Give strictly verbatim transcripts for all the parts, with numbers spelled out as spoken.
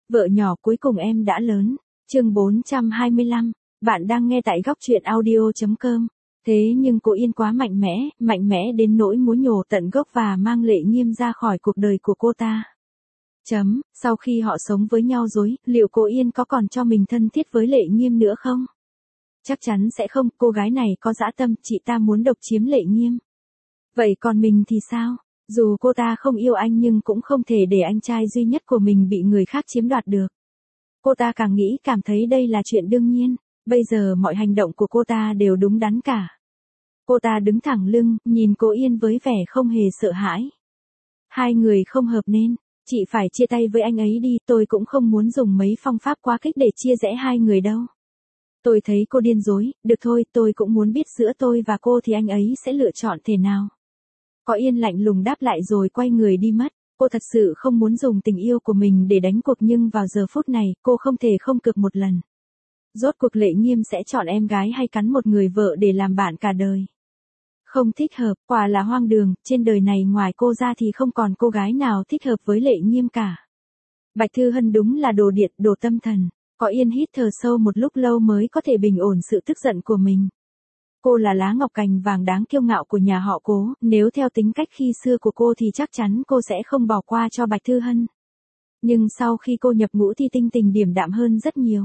Vợ nhỏ cuối cùng em đã lớn. Chương bốn trăm hai mươi lăm. Bạn đang nghe tại góc truyện audio chấm com. Thế nhưng cô Yên quá mạnh mẽ, mạnh mẽ đến nỗi muốn nhổ tận gốc và mang Lệ Nghiêm ra khỏi cuộc đời của cô ta. Chấm, sau khi họ sống với nhau rồi, liệu cô Yên có còn cho mình thân thiết với Lệ Nghiêm nữa không? Chắc chắn sẽ không, cô gái này có dã tâm, chị ta muốn độc chiếm Lệ Nghiêm. Vậy còn mình thì sao? Dù cô ta không yêu anh nhưng cũng không thể để anh trai duy nhất của mình bị người khác chiếm đoạt được. Cô ta càng nghĩ cảm thấy đây là chuyện đương nhiên, bây giờ mọi hành động của cô ta đều đúng đắn cả. Cô ta đứng thẳng lưng, nhìn cô Yên với vẻ không hề sợ hãi. Hai người không hợp nên, chị phải chia tay với anh ấy đi, tôi cũng không muốn dùng mấy phong pháp quá kích để chia rẽ hai người đâu. Tôi thấy cô điên rối, được thôi, tôi cũng muốn biết giữa tôi và cô thì anh ấy sẽ lựa chọn thế nào. Có Yên lạnh lùng đáp lại rồi quay người đi mất. Cô thật sự không muốn dùng tình yêu của mình để đánh cuộc nhưng vào giờ phút này cô không thể không cược một lần. Rốt cuộc Lệ Nghiêm sẽ chọn em gái hay cắn một người vợ để làm bạn cả đời. Không thích hợp, quả là hoang đường, trên đời này ngoài cô ra thì không còn cô gái nào thích hợp với Lệ Nghiêm cả. Bạch Thư Hân đúng là đồ điệt, đồ tâm thần. Có Yên hít thở sâu một lúc lâu mới có thể bình ổn sự tức giận của mình. Cô là lá ngọc cành vàng đáng kiêu ngạo của nhà họ Cố, nếu theo tính cách khi xưa của cô thì chắc chắn cô sẽ không bỏ qua cho Bạch Thư Hân. Nhưng sau khi cô nhập ngũ thì tinh tình điềm đạm hơn rất nhiều.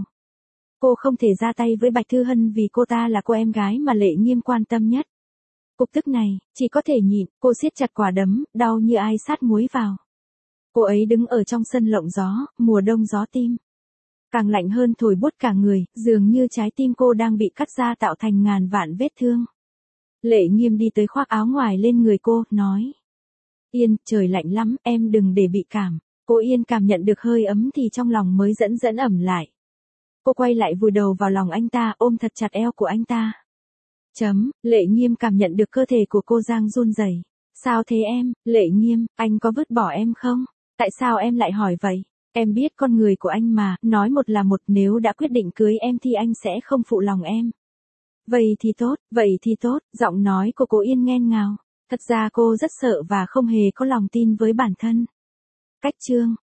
Cô không thể ra tay với Bạch Thư Hân vì cô ta là cô em gái mà Lệ Nghiêm quan tâm nhất. Cục tức này, chỉ có thể nhịn, cô siết chặt quả đấm, đau như ai sát muối vào. Cô ấy đứng ở trong sân lộng gió, mùa đông gió tim. Càng lạnh hơn thổi buốt cả người, dường như trái tim cô đang bị cắt ra tạo thành ngàn vạn vết thương. Lệ Nghiêm đi tới khoác áo ngoài lên người cô, nói. Yên, trời lạnh lắm, em đừng để bị cảm. Cô Yên cảm nhận được hơi ấm thì trong lòng mới dẫn dẫn ẩm lại. Cô quay lại vùi đầu vào lòng anh ta, ôm thật chặt eo của anh ta. Chấm, Lệ Nghiêm cảm nhận được cơ thể của cô Giang run rẩy. Sao thế em, Lệ Nghiêm, anh có vứt bỏ em không? Tại sao em lại hỏi vậy? Em biết con người của anh mà, nói một là một, nếu đã quyết định cưới em thì anh sẽ không phụ lòng em. Vậy thì tốt, vậy thì tốt, giọng nói của cô Yên nghẹn ngào. Thật ra cô rất sợ và không hề có lòng tin với bản thân. Cách chương,